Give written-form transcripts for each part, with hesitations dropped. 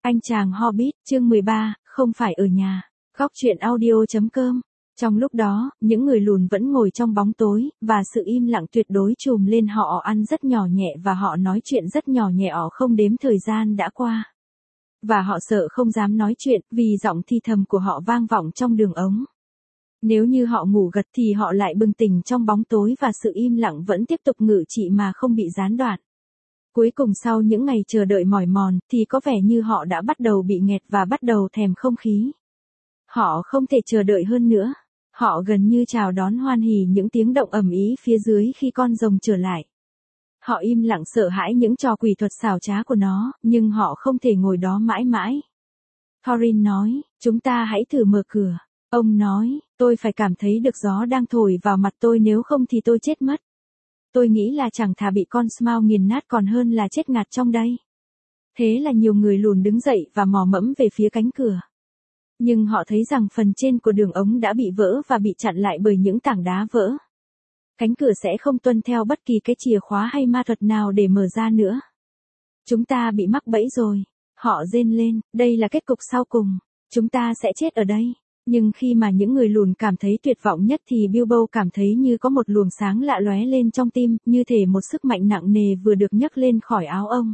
Anh chàng Hobbit, chương 13, không phải ở nhà. Góc truyện audio.com. Trong lúc đó, những người lùn vẫn ngồi trong bóng tối, và sự im lặng tuyệt đối trùm lên họ. Ăn rất nhỏ nhẹ và họ nói chuyện rất nhỏ nhẹ, không đếm thời gian đã qua. Và họ sợ không dám nói chuyện, vì giọng thì thầm của họ vang vọng trong đường ống. Nếu như họ ngủ gật thì họ lại bừng tỉnh trong bóng tối và sự im lặng vẫn tiếp tục ngự trị mà không bị gián đoạn. Cuối cùng sau những ngày chờ đợi mỏi mòn, thì có vẻ như họ đã bắt đầu bị nghẹt và bắt đầu thèm không khí. Họ không thể chờ đợi hơn nữa. Họ gần như chào đón hoan hỉ những tiếng động ầm ĩ phía dưới khi con rồng trở lại. Họ im lặng sợ hãi những trò quỷ thuật xảo trá của nó, nhưng họ không thể ngồi đó mãi mãi. Thorin nói, chúng ta hãy thử mở cửa. Ông nói, tôi phải cảm thấy được gió đang thổi vào mặt tôi, nếu không thì tôi chết mất. Tôi nghĩ là chẳng thà bị con Smaug nghiền nát còn hơn là chết ngạt trong đây. Thế là nhiều người lùn đứng dậy và mò mẫm về phía cánh cửa. Nhưng họ thấy rằng phần trên của đường ống đã bị vỡ và bị chặn lại bởi những tảng đá vỡ. Cánh cửa sẽ không tuân theo bất kỳ cái chìa khóa hay ma thuật nào để mở ra nữa. Chúng ta bị mắc bẫy rồi. Họ rên lên, đây là kết cục sau cùng. Chúng ta sẽ chết ở đây. Nhưng khi mà những người lùn cảm thấy tuyệt vọng nhất thì Bilbo cảm thấy như có một luồng sáng lạ lóe lên trong tim, như thể một sức mạnh nặng nề vừa được nhấc lên khỏi áo ông.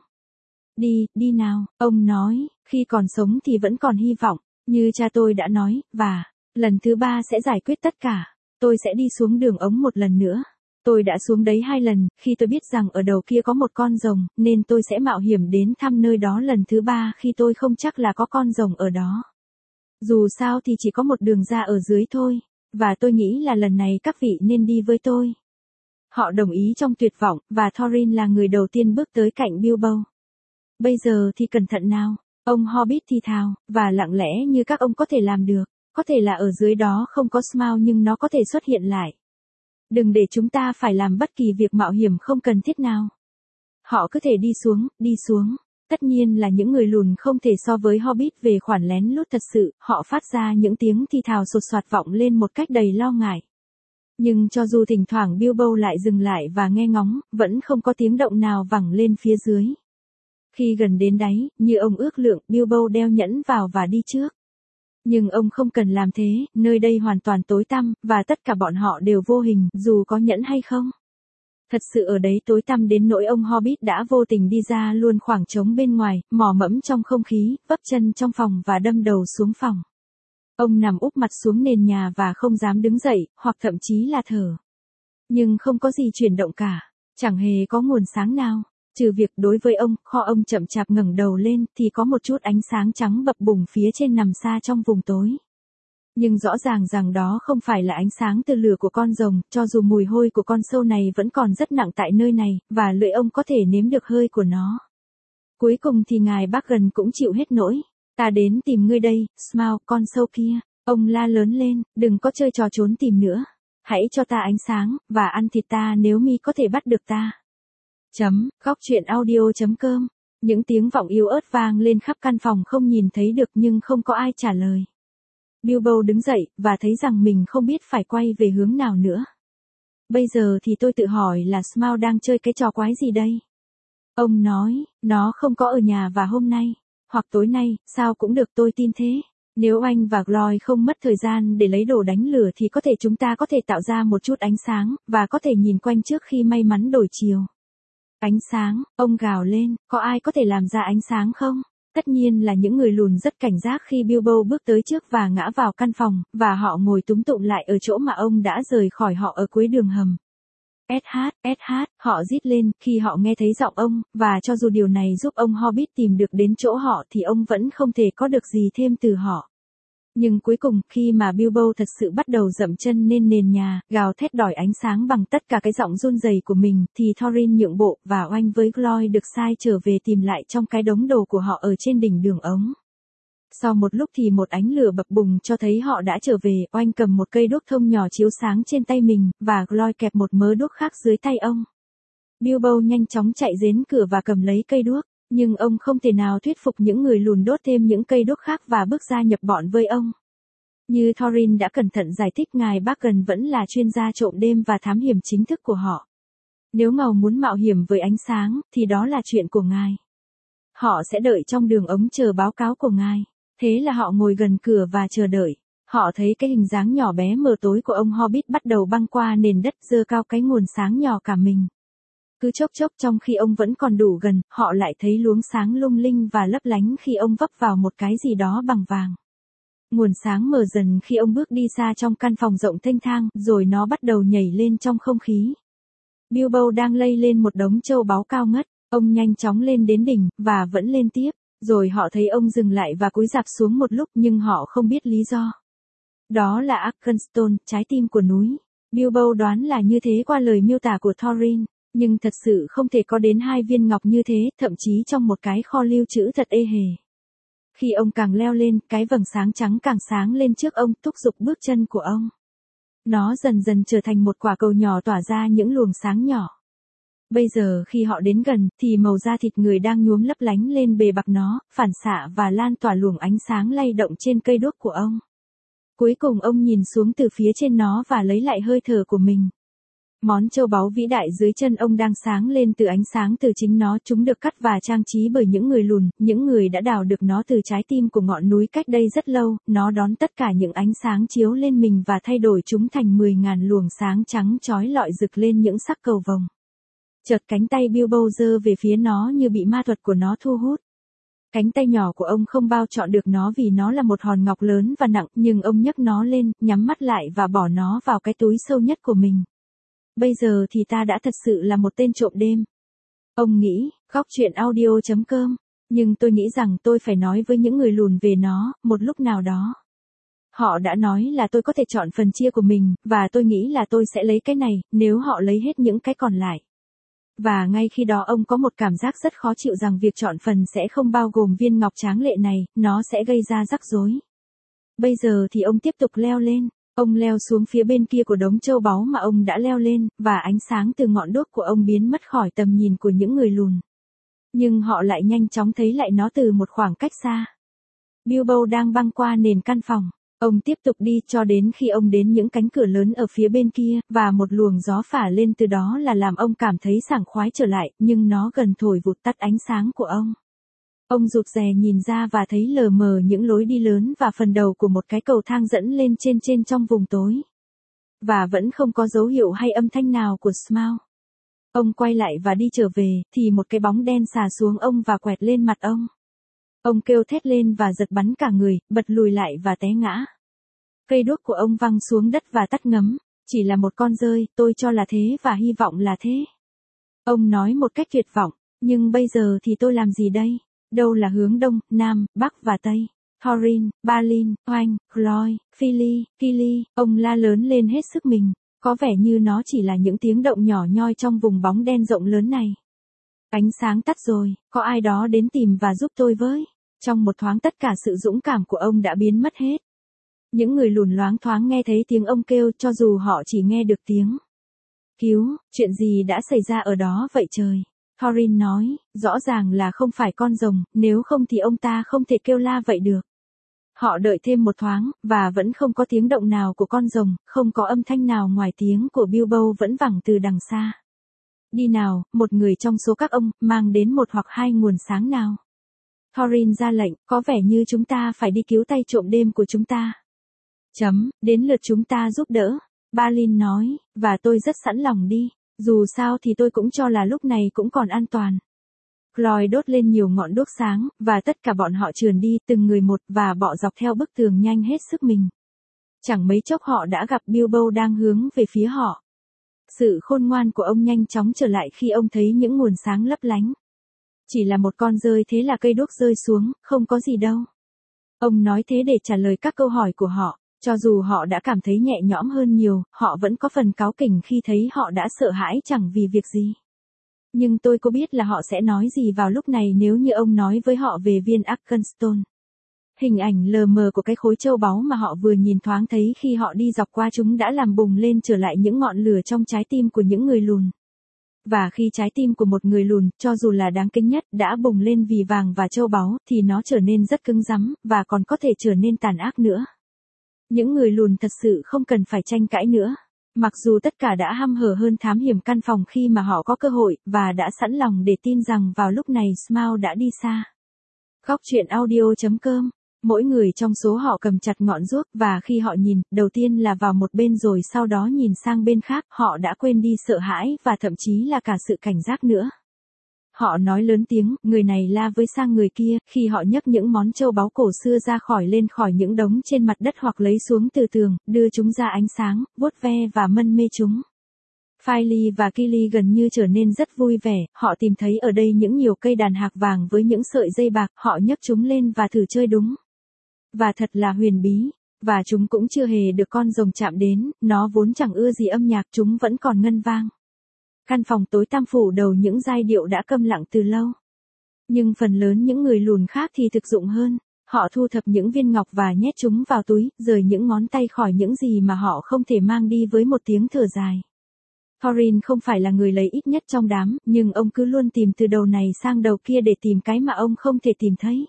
Đi nào, ông nói, khi còn sống thì vẫn còn hy vọng, như cha tôi đã nói, và lần thứ 3 sẽ giải quyết tất cả. Tôi sẽ đi xuống đường ống một lần nữa. Tôi đã xuống đấy 2 lần, khi tôi biết rằng ở đầu kia có một con rồng, nên tôi sẽ mạo hiểm đến thăm nơi đó lần thứ 3 khi tôi không chắc là có con rồng ở đó. Dù sao thì chỉ có một đường ra ở dưới thôi, và tôi nghĩ là lần này các vị nên đi với tôi. Họ đồng ý trong tuyệt vọng, và Thorin là người đầu tiên bước tới cạnh Bilbo. Bây giờ thì cẩn thận nào, ông Hobbit thì thào, và lặng lẽ như các ông có thể làm được. Có thể là ở dưới đó không có Smaug nhưng nó có thể xuất hiện lại. Đừng để chúng ta phải làm bất kỳ việc mạo hiểm không cần thiết nào. Họ cứ thể đi xuống. Tất nhiên là những người lùn không thể so với Hobbit về khoản lén lút thật sự, họ phát ra những tiếng thì thào sột soạt vọng lên một cách đầy lo ngại. Nhưng cho dù thỉnh thoảng Bilbo lại dừng lại và nghe ngóng, vẫn không có tiếng động nào vẳng lên phía dưới. Khi gần đến đáy, như ông ước lượng, Bilbo đeo nhẫn vào và đi trước. Nhưng ông không cần làm thế, nơi đây hoàn toàn tối tăm, và tất cả bọn họ đều vô hình, dù có nhẫn hay không. Thật sự ở đấy tối tăm đến nỗi ông Hobbit đã vô tình đi ra luôn khoảng trống bên ngoài, mò mẫm trong không khí, vấp chân trong phòng và đâm đầu xuống phòng. Ông nằm úp mặt xuống nền nhà và không dám đứng dậy, hoặc thậm chí là thở. Nhưng không có gì chuyển động cả, chẳng hề có nguồn sáng nào. Trừ việc đối với ông, kho ông chậm chạp ngẩng đầu lên thì có một chút ánh sáng trắng bập bùng phía trên nằm xa trong vùng tối. Nhưng rõ ràng rằng đó không phải là ánh sáng từ lửa của con rồng, cho dù mùi hôi của con sâu này vẫn còn rất nặng tại nơi này, và lưỡi ông có thể nếm được hơi của nó. Cuối cùng thì ngài Bargan cũng chịu hết nỗi. Ta đến tìm ngươi đây, Smaug, con sâu kia. Ông la lớn lên, đừng có chơi trò trốn tìm nữa. Hãy cho ta ánh sáng, và ăn thịt ta nếu mi có thể bắt được ta. Góc truyện audio.com. Những tiếng vọng yếu ớt vang lên khắp căn phòng không nhìn thấy được nhưng không có ai trả lời. Bilbo đứng dậy, và thấy rằng mình không biết phải quay về hướng nào nữa. Bây giờ thì tôi tự hỏi là Smaug đang chơi cái trò quái gì đây? Ông nói, nó không có ở nhà và hôm nay, hoặc tối nay, sao cũng được, tôi tin thế. Nếu anh và Gloy không mất thời gian để lấy đồ đánh lửa thì có thể chúng ta có thể tạo ra một chút ánh sáng, và có thể nhìn quanh trước khi may mắn đổi chiều. Ánh sáng, ông gào lên, có ai có thể làm ra ánh sáng không? Tất nhiên là những người lùn rất cảnh giác khi Bilbo bước tới trước và ngã vào căn phòng, và họ ngồi túm tụm lại ở chỗ mà ông đã rời khỏi họ ở cuối đường hầm. SH, họ rít lên khi họ nghe thấy giọng ông, và cho dù điều này giúp ông Hobbit tìm được đến chỗ họ thì ông vẫn không thể có được gì thêm từ họ. Nhưng cuối cùng, khi mà Bilbo thật sự bắt đầu dậm chân lên nền nhà, gào thét đòi ánh sáng bằng tất cả cái giọng run rẩy của mình, thì Thorin nhượng bộ, và Oanh với Gloy được sai trở về tìm lại trong cái đống đồ của họ ở trên đỉnh đường ống. Sau một lúc thì một ánh lửa bập bùng cho thấy họ đã trở về, Oanh cầm một cây đuốc thông nhỏ chiếu sáng trên tay mình, và Gloy kẹp một mớ đuốc khác dưới tay ông. Bilbo nhanh chóng chạy đến cửa và cầm lấy cây đuốc. Nhưng ông không thể nào thuyết phục những người lùn đốt thêm những cây đuốc khác và bước ra nhập bọn với ông. Như Thorin đã cẩn thận giải thích, ngài Bargan vẫn là chuyên gia trộm đêm và thám hiểm chính thức của họ. Nếu ngài muốn mạo hiểm với ánh sáng, thì đó là chuyện của ngài. Họ sẽ đợi trong đường ống chờ báo cáo của ngài. Thế là họ ngồi gần cửa và chờ đợi. Họ thấy cái hình dáng nhỏ bé mờ tối của ông Hobbit bắt đầu băng qua nền đất giơ cao cái nguồn sáng nhỏ cả mình. Cứ chốc chốc trong khi ông vẫn còn đủ gần, họ lại thấy luống sáng lung linh và lấp lánh khi ông vấp vào một cái gì đó bằng vàng. Nguồn sáng mờ dần khi ông bước đi xa trong căn phòng rộng thênh thang, rồi nó bắt đầu nhảy lên trong không khí. Bilbo đang lay lên một đống châu báu cao ngất, ông nhanh chóng lên đến đỉnh, và vẫn lên tiếp. Rồi họ thấy ông dừng lại và cúi rạp xuống một lúc nhưng họ không biết lý do. Đó là Arkenstone, trái tim của núi. Bilbo đoán là như thế qua lời miêu tả của Thorin, nhưng thật sự không thể có đến 2 viên ngọc như thế, thậm chí trong một cái kho lưu trữ thật ê hề. Khi ông càng leo lên, cái vầng sáng trắng càng sáng lên trước ông, thúc giục bước chân của ông. Nó dần dần trở thành một quả cầu nhỏ tỏa ra những luồng sáng nhỏ. Bây giờ khi họ đến gần, thì màu da thịt người đang nhuốm lấp lánh lên bề mặt nó, phản xạ và lan tỏa luồng ánh sáng lay động trên cây đuốc của ông. Cuối cùng ông nhìn xuống từ phía trên nó và lấy lại hơi thở của mình. Món châu báu vĩ đại dưới chân ông đang sáng lên từ ánh sáng từ chính nó, chúng được cắt và trang trí bởi những người lùn, những người đã đào được nó từ trái tim của ngọn núi cách đây rất lâu, nó đón tất cả những ánh sáng chiếu lên mình và thay đổi chúng thành 10.000 luồng sáng trắng chói lọi rực lên những sắc cầu vồng. Chợt cánh tay Bilbo giơ về phía nó như bị ma thuật của nó thu hút. Cánh tay nhỏ của ông không bao trọn được nó vì nó là một hòn ngọc lớn và nặng, nhưng ông nhấc nó lên, nhắm mắt lại và bỏ nó vào cái túi sâu nhất của mình. Bây giờ thì ta đã thật sự là một tên trộm đêm. Ông nghĩ, góc truyện audio.com, nhưng tôi nghĩ rằng tôi phải nói với những người lùn về nó, một lúc nào đó. Họ đã nói là tôi có thể chọn phần chia của mình, và tôi nghĩ là tôi sẽ lấy cái này, nếu họ lấy hết những cái còn lại. Và ngay khi đó ông có một cảm giác rất khó chịu rằng việc chọn phần sẽ không bao gồm viên ngọc tráng lệ này, nó sẽ gây ra rắc rối. Bây giờ thì ông tiếp tục leo lên. Ông leo xuống phía bên kia của đống châu báu mà ông đã leo lên, và ánh sáng từ ngọn đuốc của ông biến mất khỏi tầm nhìn của những người lùn. Nhưng họ lại nhanh chóng thấy lại nó từ một khoảng cách xa. Bilbo đang băng qua nền căn phòng. Ông tiếp tục đi cho đến khi ông đến những cánh cửa lớn ở phía bên kia, và một luồng gió phả lên từ đó là làm ông cảm thấy sảng khoái trở lại, nhưng nó gần thổi vụt tắt ánh sáng của ông. Ông rụt rè nhìn ra và thấy lờ mờ những lối đi lớn và phần đầu của một cái cầu thang dẫn lên trên trong vùng tối. Và vẫn không có dấu hiệu hay âm thanh nào của Smaug. Ông quay lại và đi trở về, thì một cái bóng đen xà xuống ông và quẹt lên mặt ông. Ông kêu thét lên và giật bắn cả người, bật lùi lại và té ngã. Cây đuốc của ông văng xuống đất và tắt ngấm. Chỉ là một con dơi, tôi cho là thế và hy vọng là thế. Ông nói một cách tuyệt vọng, nhưng bây giờ thì tôi làm gì đây? Đâu là hướng đông, nam, bắc và tây? Thorin, Balin, Oanh, Gloy, Fili, ông la lớn lên hết sức mình. Có vẻ như nó chỉ là những tiếng động nhỏ nhoi trong vùng bóng đen rộng lớn này. Ánh sáng tắt rồi, có ai đó đến tìm và giúp tôi với. Trong một thoáng tất cả sự dũng cảm của ông đã biến mất hết. Những người lùn loáng thoáng nghe thấy tiếng ông kêu cho dù họ chỉ nghe được tiếng. Cứu, chuyện gì đã xảy ra ở đó vậy trời? Thorin nói, rõ ràng là không phải con rồng, nếu không thì ông ta không thể kêu la vậy được. Họ đợi thêm một thoáng, và vẫn không có tiếng động nào của con rồng, không có âm thanh nào ngoài tiếng của Bilbo vẫn vẳng từ đằng xa. Đi nào, một người trong số các ông, mang đến một hoặc hai nguồn sáng nào. Thorin ra lệnh, có vẻ như chúng ta phải đi cứu tay trộm đêm của chúng ta. Đến lượt chúng ta giúp đỡ. Balin nói, và tôi rất sẵn lòng đi. Dù sao thì tôi cũng cho là lúc này cũng còn an toàn. Gloy đốt lên nhiều ngọn đuốc sáng, và tất cả bọn họ trườn đi từng người một và bọ dọc theo bức tường nhanh hết sức mình. Chẳng mấy chốc họ đã gặp Bilbo đang hướng về phía họ. Sự khôn ngoan của ông nhanh chóng trở lại khi ông thấy những nguồn sáng lấp lánh. Chỉ là một con dơi thế là cây đuốc rơi xuống, không có gì đâu. Ông nói thế để trả lời các câu hỏi của họ. Cho dù họ đã cảm thấy nhẹ nhõm hơn nhiều, họ vẫn có phần cáu kỉnh khi thấy họ đã sợ hãi chẳng vì việc gì. Nhưng tôi có biết là họ sẽ nói gì vào lúc này nếu như ông nói với họ về viên Arkenstone. Hình ảnh lờ mờ của cái khối châu báu mà họ vừa nhìn thoáng thấy khi họ đi dọc qua chúng đã làm bùng lên trở lại những ngọn lửa trong trái tim của những người lùn. Và khi trái tim của một người lùn, cho dù là đáng kính nhất, đã bùng lên vì vàng và châu báu, thì nó trở nên rất cứng rắn, và còn có thể trở nên tàn ác nữa. Những người lùn thật sự không cần phải tranh cãi nữa. Mặc dù tất cả đã hăm hở hơn thám hiểm căn phòng khi mà họ có cơ hội, và đã sẵn lòng để tin rằng vào lúc này Smaug đã đi xa. Góc truyện audio.com. Mỗi người trong số họ cầm chặt ngọn đuốc, và khi họ nhìn, đầu tiên là vào một bên rồi sau đó nhìn sang bên khác, họ đã quên đi sợ hãi và thậm chí là cả sự cảnh giác nữa. Họ nói lớn tiếng, người này la với sang người kia, khi họ nhấc những món châu báu cổ xưa ra lên khỏi những đống trên mặt đất hoặc lấy xuống từ tường, đưa chúng ra ánh sáng, vuốt ve và mân mê chúng. Philly và Kili gần như trở nên rất vui vẻ, họ tìm thấy ở đây những nhiều cây đàn hạc vàng với những sợi dây bạc, họ nhấc chúng lên và thử chơi đúng. Và thật là huyền bí, và chúng cũng chưa hề được con rồng chạm đến, nó vốn chẳng ưa gì âm nhạc, chúng vẫn còn ngân vang. Căn phòng tối tăm phủ đầu những giai điệu đã câm lặng từ lâu. Nhưng phần lớn những người lùn khác thì thực dụng hơn, họ thu thập những viên ngọc và nhét chúng vào túi, rời những ngón tay khỏi những gì mà họ không thể mang đi với một tiếng thở dài. Thorin không phải là người lấy ít nhất trong đám, nhưng ông cứ luôn tìm từ đầu này sang đầu kia để tìm cái mà ông không thể tìm thấy.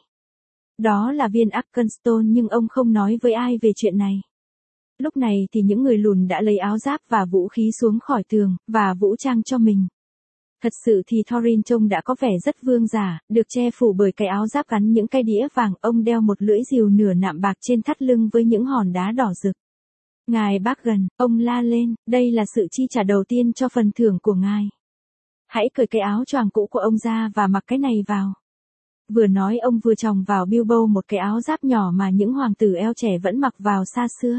Đó là viên Arkenstone, nhưng ông không nói với ai về chuyện này. Lúc này thì những người lùn đã lấy áo giáp và vũ khí xuống khỏi tường, và vũ trang cho mình. Thật sự thì Thorin trông đã có vẻ rất vương giả, được che phủ bởi cái áo giáp gắn những cây đĩa vàng, ông đeo một lưỡi rìu nửa nạm bạc trên thắt lưng với những hòn đá đỏ rực. Ngài Bargan, ông la lên, đây là sự chi trả đầu tiên cho phần thưởng của ngài. Hãy cởi cái áo choàng cũ của ông ra và mặc cái này vào. Vừa nói ông vừa chòng vào Bilbo một cái áo giáp nhỏ mà những hoàng tử eo trẻ vẫn mặc vào xa xưa.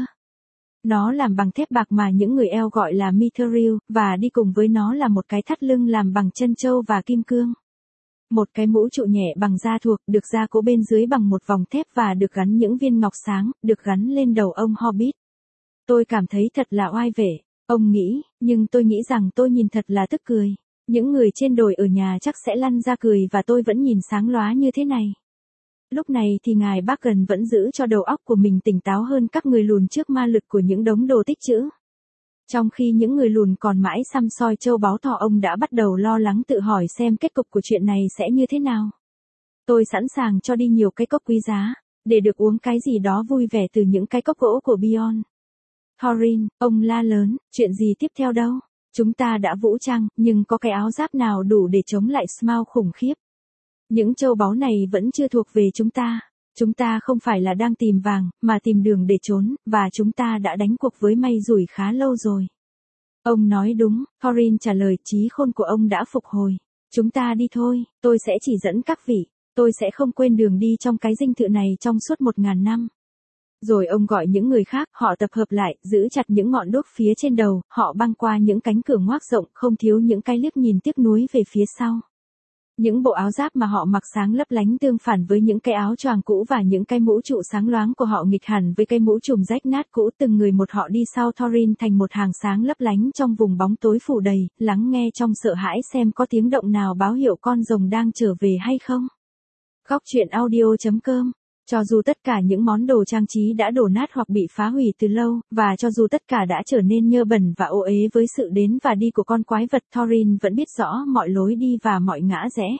Nó làm bằng thép bạc mà những người eo gọi là mithril, và đi cùng với nó là một cái thắt lưng làm bằng chân châu và kim cương. Một cái mũ trụ nhẹ bằng da thuộc, được gia cố bên dưới bằng một vòng thép và được gắn những viên ngọc sáng, được gắn lên đầu ông Hobbit. Tôi cảm thấy thật là oai vệ, ông nghĩ, nhưng tôi nghĩ rằng tôi nhìn thật là tức cười. Những người trên đồi ở nhà chắc sẽ lăn ra cười và tôi vẫn nhìn sáng lóa như thế này. Lúc này thì ngài Bargan vẫn giữ cho đầu óc của mình tỉnh táo hơn các người lùn trước ma lực của những đống đồ tích trữ. Trong khi những người lùn còn mãi săm soi châu báu thỏ, ông đã bắt đầu lo lắng tự hỏi xem kết cục của chuyện này sẽ như thế nào. Tôi sẵn sàng cho đi nhiều cái cốc quý giá, để được uống cái gì đó vui vẻ từ những cái cốc gỗ của Bjorn. Thorin, ông la lớn, chuyện gì tiếp theo đâu? Chúng ta đã vũ trang, nhưng có cái áo giáp nào đủ để chống lại Smaug khủng khiếp? Những châu báu này vẫn chưa thuộc về chúng ta. Chúng ta không phải là đang tìm vàng, mà tìm đường để trốn, và chúng ta đã đánh cuộc với may rủi khá lâu rồi. Ông nói đúng, Thorin trả lời, trí khôn của ông đã phục hồi. Chúng ta đi thôi, tôi sẽ chỉ dẫn các vị. Tôi sẽ không quên đường đi trong cái dinh thự này trong suốt 1000 năm. Rồi ông gọi những người khác, họ tập hợp lại, giữ chặt những ngọn đuốc phía trên đầu, họ băng qua những cánh cửa ngoác rộng, không thiếu những cái liếc nhìn tiếc nuối về phía sau. Những bộ áo giáp mà họ mặc sáng lấp lánh tương phản với những cái áo choàng cũ, và những cái mũ trụ sáng loáng của họ nghịch hẳn với cái mũ trùm rách nát cũ. Từng người một họ đi sau Thorin thành một hàng sáng lấp lánh trong vùng bóng tối phủ đầy, lắng nghe trong sợ hãi xem có tiếng động nào báo hiệu con rồng đang trở về hay không. Góc truyện audio.com. Cho dù tất cả những món đồ trang trí đã đổ nát hoặc bị phá hủy từ lâu, và cho dù tất cả đã trở nên nhơ bẩn và ô uế với sự đến và đi của con quái vật, Thorin vẫn biết rõ mọi lối đi và mọi ngã rẽ.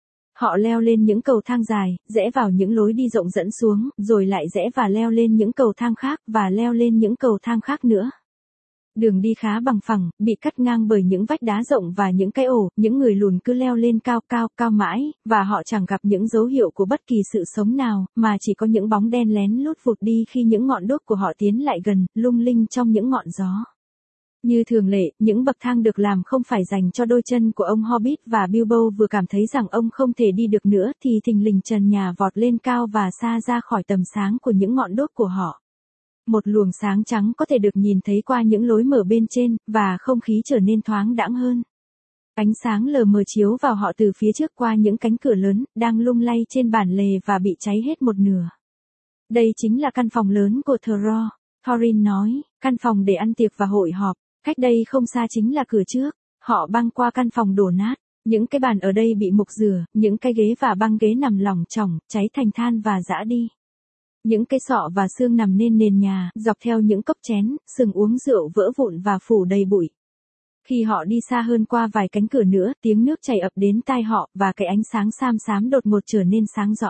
Họ leo lên những cầu thang dài, rẽ vào những lối đi rộng dẫn xuống, rồi lại rẽ và leo lên những cầu thang khác, và leo lên những cầu thang khác nữa. Đường đi khá bằng phẳng, bị cắt ngang bởi những vách đá rộng và những cái ổ, những người lùn cứ leo lên cao mãi, và họ chẳng gặp những dấu hiệu của bất kỳ sự sống nào, mà chỉ có những bóng đen lén lút vụt đi khi những ngọn đuốc của họ tiến lại gần, lung linh trong những ngọn gió. Như thường lệ, những bậc thang được làm không phải dành cho đôi chân của ông Hobbit, và Bilbo vừa cảm thấy rằng ông không thể đi được nữa thì thình lình trần nhà vọt lên cao và xa ra khỏi tầm sáng của những ngọn đuốc của họ. Một luồng sáng trắng có thể được nhìn thấy qua những lối mở bên trên, và không khí trở nên thoáng đãng hơn. Ánh sáng lờ mờ chiếu vào họ từ phía trước qua những cánh cửa lớn, đang lung lay trên bản lề và bị cháy hết một nửa. Đây chính là căn phòng lớn của Thorin, Thorin nói, căn phòng để ăn tiệc và hội họp. Cách đây không xa chính là cửa trước. Họ băng qua căn phòng đổ nát. Những cái bàn ở đây bị mục rửa, những cái ghế và băng ghế nằm lỏng chỏng, cháy thành than và rã đi. Những cái sọ và xương nằm nên nền nhà, dọc theo những cốc chén, sừng uống rượu vỡ vụn và phủ đầy bụi. Khi họ đi xa hơn qua vài cánh cửa nữa, tiếng nước chảy ập đến tai họ, và cái ánh sáng xám xám đột ngột trở nên sáng rõ.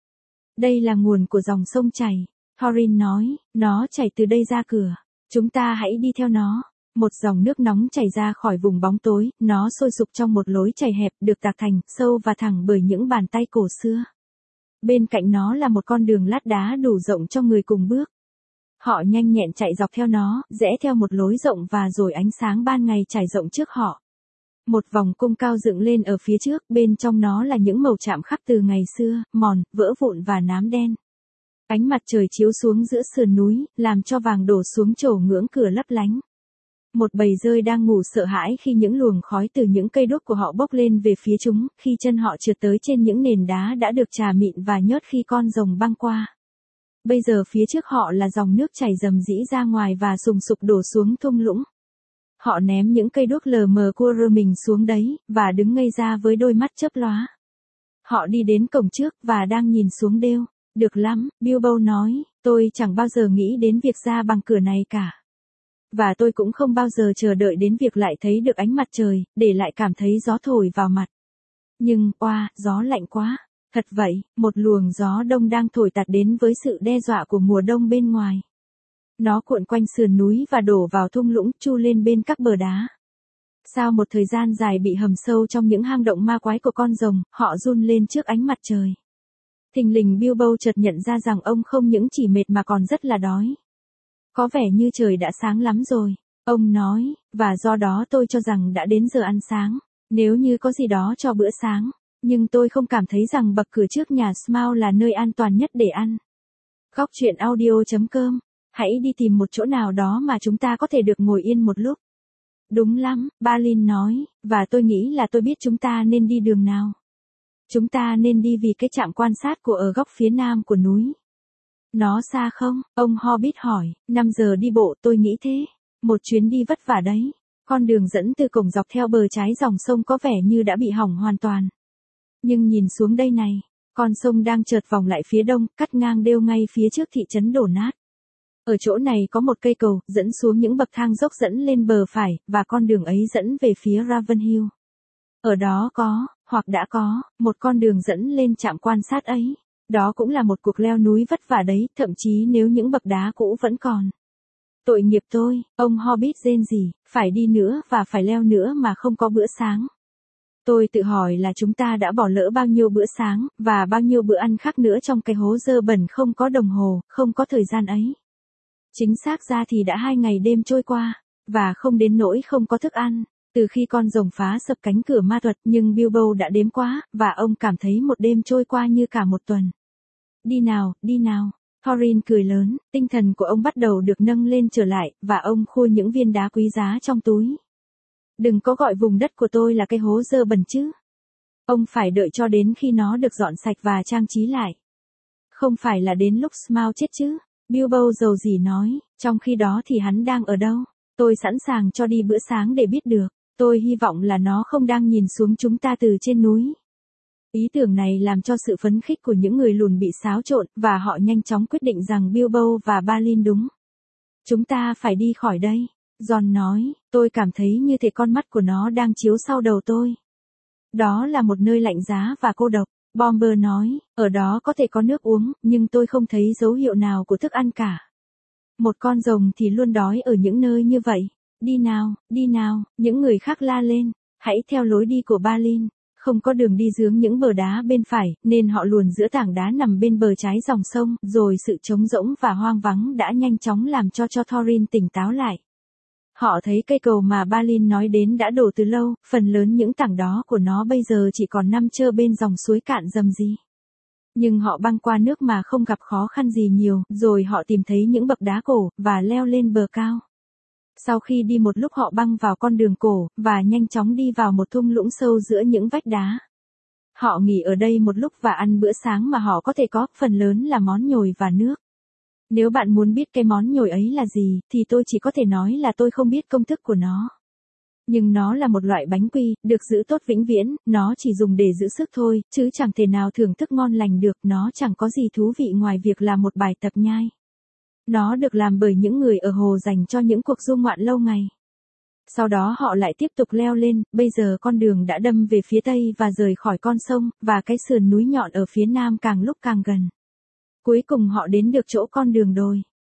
Đây là nguồn của dòng sông chảy, Thorin nói, nó chảy từ đây ra cửa. Chúng ta hãy đi theo nó. Một dòng nước nóng chảy ra khỏi vùng bóng tối, nó sôi sục trong một lối chảy hẹp được tạc thành, sâu và thẳng bởi những bàn tay cổ xưa. Bên cạnh nó là một con đường lát đá đủ rộng cho người cùng bước. Họ nhanh nhẹn chạy dọc theo nó, rẽ theo một lối rộng và rồi ánh sáng ban ngày trải rộng trước họ. Một vòng cung cao dựng lên ở phía trước, bên trong nó là những màu chạm khắc từ ngày xưa, mòn, vỡ vụn và nám đen. Ánh mặt trời chiếu xuống giữa sườn núi, làm cho vàng đổ xuống chỗ ngưỡng cửa lấp lánh. Một bầy dơi đang ngủ sợ hãi khi những luồng khói từ những cây đuốc của họ bốc lên về phía chúng, khi chân họ trượt tới trên những nền đá đã được chà mịn và nhớt khi con rồng băng qua. Bây giờ phía trước họ là dòng nước chảy rầm rĩ ra ngoài và sùng sục đổ xuống thung lũng. Họ ném những cây đuốc lờ mờ cua rơ mình xuống đấy, và đứng ngây ra với đôi mắt chớp lóa. Họ đi đến cổng trước, và đang nhìn xuống đêu. Được lắm, Bilbo nói, tôi chẳng bao giờ nghĩ đến việc ra bằng cửa này cả. Và tôi cũng không bao giờ chờ đợi đến việc lại thấy được ánh mặt trời, để lại cảm thấy gió thổi vào mặt. Nhưng, oa, gió lạnh quá. Thật vậy, một luồng gió đông đang thổi tạt đến với sự đe dọa của mùa đông bên ngoài. Nó cuộn quanh sườn núi và đổ vào thung lũng, chu lên bên các bờ đá. Sau một thời gian dài bị hầm sâu trong những hang động ma quái của con rồng, họ run lên trước ánh mặt trời. Thình lình Bilbo chợt nhận ra rằng ông không những chỉ mệt mà còn rất là đói. Có vẻ như trời đã sáng lắm rồi, ông nói, và do đó tôi cho rằng đã đến giờ ăn sáng, nếu như có gì đó cho bữa sáng. Nhưng tôi không cảm thấy rằng bậc cửa trước nhà Smaug là nơi an toàn nhất để ăn. Góc truyện audio.com. Hãy đi tìm một chỗ nào đó mà chúng ta có thể được ngồi yên một lúc. Đúng lắm, Balin nói, và tôi nghĩ là tôi biết chúng ta nên đi đường nào. Chúng ta nên đi vì cái trạm quan sát của ở góc phía nam của núi. Nó xa không? Ông Hobbit hỏi. 5 giờ đi bộ, tôi nghĩ thế. Một chuyến đi vất vả đấy. Con đường dẫn từ cổng dọc theo bờ trái dòng sông có vẻ như đã bị hỏng hoàn toàn. Nhưng nhìn xuống đây này, con sông đang chợt vòng lại phía đông, cắt ngang đêu ngay phía trước thị trấn đổ nát. Ở chỗ này có một cây cầu, dẫn xuống những bậc thang dốc dẫn lên bờ phải, và con đường ấy dẫn về phía Ravenhill. Ở đó có, hoặc đã có, một con đường dẫn lên trạm quan sát ấy. Đó cũng là một cuộc leo núi vất vả đấy, thậm chí nếu những bậc đá cũ vẫn còn. Tội nghiệp tôi, ông Hobbit rên rỉ, phải đi nữa và phải leo nữa mà không có bữa sáng. Tôi tự hỏi là chúng ta đã bỏ lỡ bao nhiêu bữa sáng, và bao nhiêu bữa ăn khác nữa trong cái hố dơ bẩn không có đồng hồ, không có thời gian ấy. Chính xác ra thì đã 2 ngày đêm trôi qua, và không đến nỗi không có thức ăn, từ khi con rồng phá sập cánh cửa ma thuật, nhưng Bilbo đã đếm quá, và ông cảm thấy một đêm trôi qua như cả một tuần. Đi nào, đi nào. Thorin cười lớn, tinh thần của ông bắt đầu được nâng lên trở lại, và ông khui những viên đá quý giá trong túi. Đừng có gọi vùng đất của tôi là cái hố dơ bẩn chứ. Ông phải đợi cho đến khi nó được dọn sạch và trang trí lại. Không phải là đến lúc Smaug chết chứ. Bilbo dầu dỉ nói, trong khi đó thì hắn đang ở đâu? Tôi sẵn sàng cho đi bữa sáng để biết được. Tôi hy vọng là nó không đang nhìn xuống chúng ta từ trên núi. Ý tưởng này làm cho sự phấn khích của những người lùn bị xáo trộn, và họ nhanh chóng quyết định rằng Bilbo và Balin đúng. Chúng ta phải đi khỏi đây. Ron nói, tôi cảm thấy như thể con mắt của nó đang chiếu sau đầu tôi. Đó là một nơi lạnh giá và cô độc. Bomber nói, ở đó có thể có nước uống, nhưng tôi không thấy dấu hiệu nào của thức ăn cả. Một con rồng thì luôn đói ở những nơi như vậy. Đi nào, những người khác la lên, hãy theo lối đi của Balin. Không có đường đi dướng những bờ đá bên phải, nên họ luồn giữa tảng đá nằm bên bờ trái dòng sông, rồi sự trống rỗng và hoang vắng đã nhanh chóng làm cho Thorin tỉnh táo lại. Họ thấy cây cầu mà Balin nói đến đã đổ từ lâu, phần lớn những tảng đó của nó bây giờ chỉ còn nằm trơ bên dòng suối cạn rầm rì. Nhưng họ băng qua nước mà không gặp khó khăn gì nhiều, rồi họ tìm thấy những bậc đá cổ, và leo lên bờ cao. Sau khi đi một lúc họ băng vào con đường cổ, và nhanh chóng đi vào một thung lũng sâu giữa những vách đá. Họ nghỉ ở đây một lúc và ăn bữa sáng mà họ có thể có, phần lớn là món nhồi và nước. Nếu bạn muốn biết cái món nhồi ấy là gì, thì tôi chỉ có thể nói là tôi không biết công thức của nó. Nhưng nó là một loại bánh quy, được giữ tốt vĩnh viễn, nó chỉ dùng để giữ sức thôi, chứ chẳng thể nào thưởng thức ngon lành được, nó chẳng có gì thú vị ngoài việc là một bài tập nhai. Nó được làm bởi những người ở hồ dành cho những cuộc du ngoạn lâu ngày. Sau đó họ lại tiếp tục leo lên, bây giờ con đường đã đâm về phía tây và rời khỏi con sông, và cái sườn núi nhọn ở phía nam càng lúc càng gần. Cuối cùng họ đến được chỗ con đường đồi.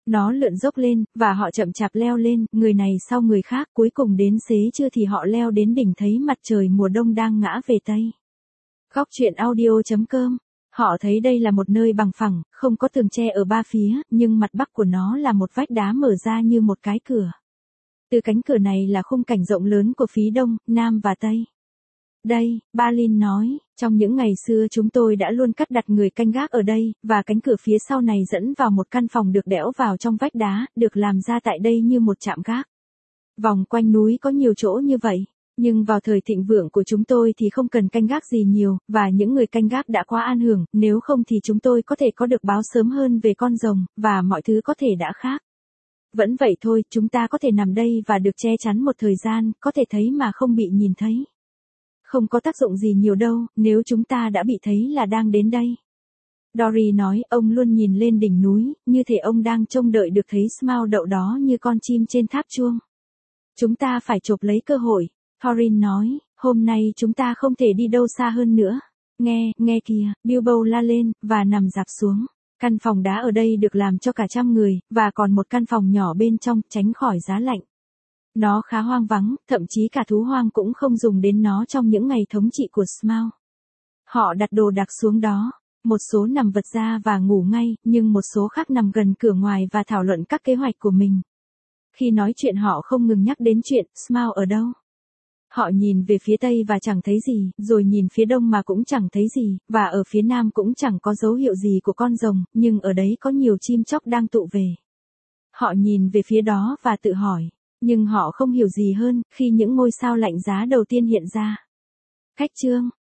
Nó lượn dốc lên, và họ chậm chạp leo lên, người này sau người khác, cuối cùng đến xế trưa thì họ leo đến đỉnh thấy mặt trời mùa đông đang ngã về Tây. Góc truyện audio.com. Họ thấy đây là một nơi bằng phẳng, không có tường tre ở ba phía, nhưng mặt bắc của nó là một vách đá mở ra như một cái cửa. Từ cánh cửa này là khung cảnh rộng lớn của phía đông, nam và tây. Đây, Balin nói, trong những ngày xưa chúng tôi đã luôn cắt đặt người canh gác ở đây, và cánh cửa phía sau này dẫn vào một căn phòng được đẽo vào trong vách đá, được làm ra tại đây như một trạm gác. Vòng quanh núi có nhiều chỗ như vậy, nhưng vào thời thịnh vượng của chúng tôi thì không cần canh gác gì nhiều, và những người canh gác đã quá an hưởng, nếu không thì chúng tôi có thể có được báo sớm hơn về con rồng, và mọi thứ có thể đã khác. Vẫn vậy thôi, chúng ta có thể nằm đây và được che chắn một thời gian, có thể thấy mà không bị nhìn thấy. Không có tác dụng gì nhiều đâu, nếu chúng ta đã bị thấy là đang đến đây. Dory nói, ông luôn nhìn lên đỉnh núi, như thể ông đang trông đợi được thấy Smaug đậu đó như con chim trên tháp chuông. Chúng ta phải chộp lấy cơ hội. Thorin nói, hôm nay chúng ta không thể đi đâu xa hơn nữa. Nghe kìa, Bilbo la lên, và nằm rạp xuống. Căn phòng đá ở đây được làm cho cả 100 người, và còn một căn phòng nhỏ bên trong, tránh khỏi giá lạnh. Nó khá hoang vắng, thậm chí cả thú hoang cũng không dùng đến nó trong những ngày thống trị của Smaug. Họ đặt đồ đạc xuống đó, một số nằm vật ra và ngủ ngay, nhưng một số khác nằm gần cửa ngoài và thảo luận các kế hoạch của mình. Khi nói chuyện họ không ngừng nhắc đến chuyện Smaug ở đâu. Họ nhìn về phía tây và chẳng thấy gì, rồi nhìn phía đông mà cũng chẳng thấy gì, và ở phía nam cũng chẳng có dấu hiệu gì của con rồng, nhưng ở đấy có nhiều chim chóc đang tụ về. Họ nhìn về phía đó và tự hỏi, nhưng họ không hiểu gì hơn, khi những ngôi sao lạnh giá đầu tiên hiện ra. Khách chương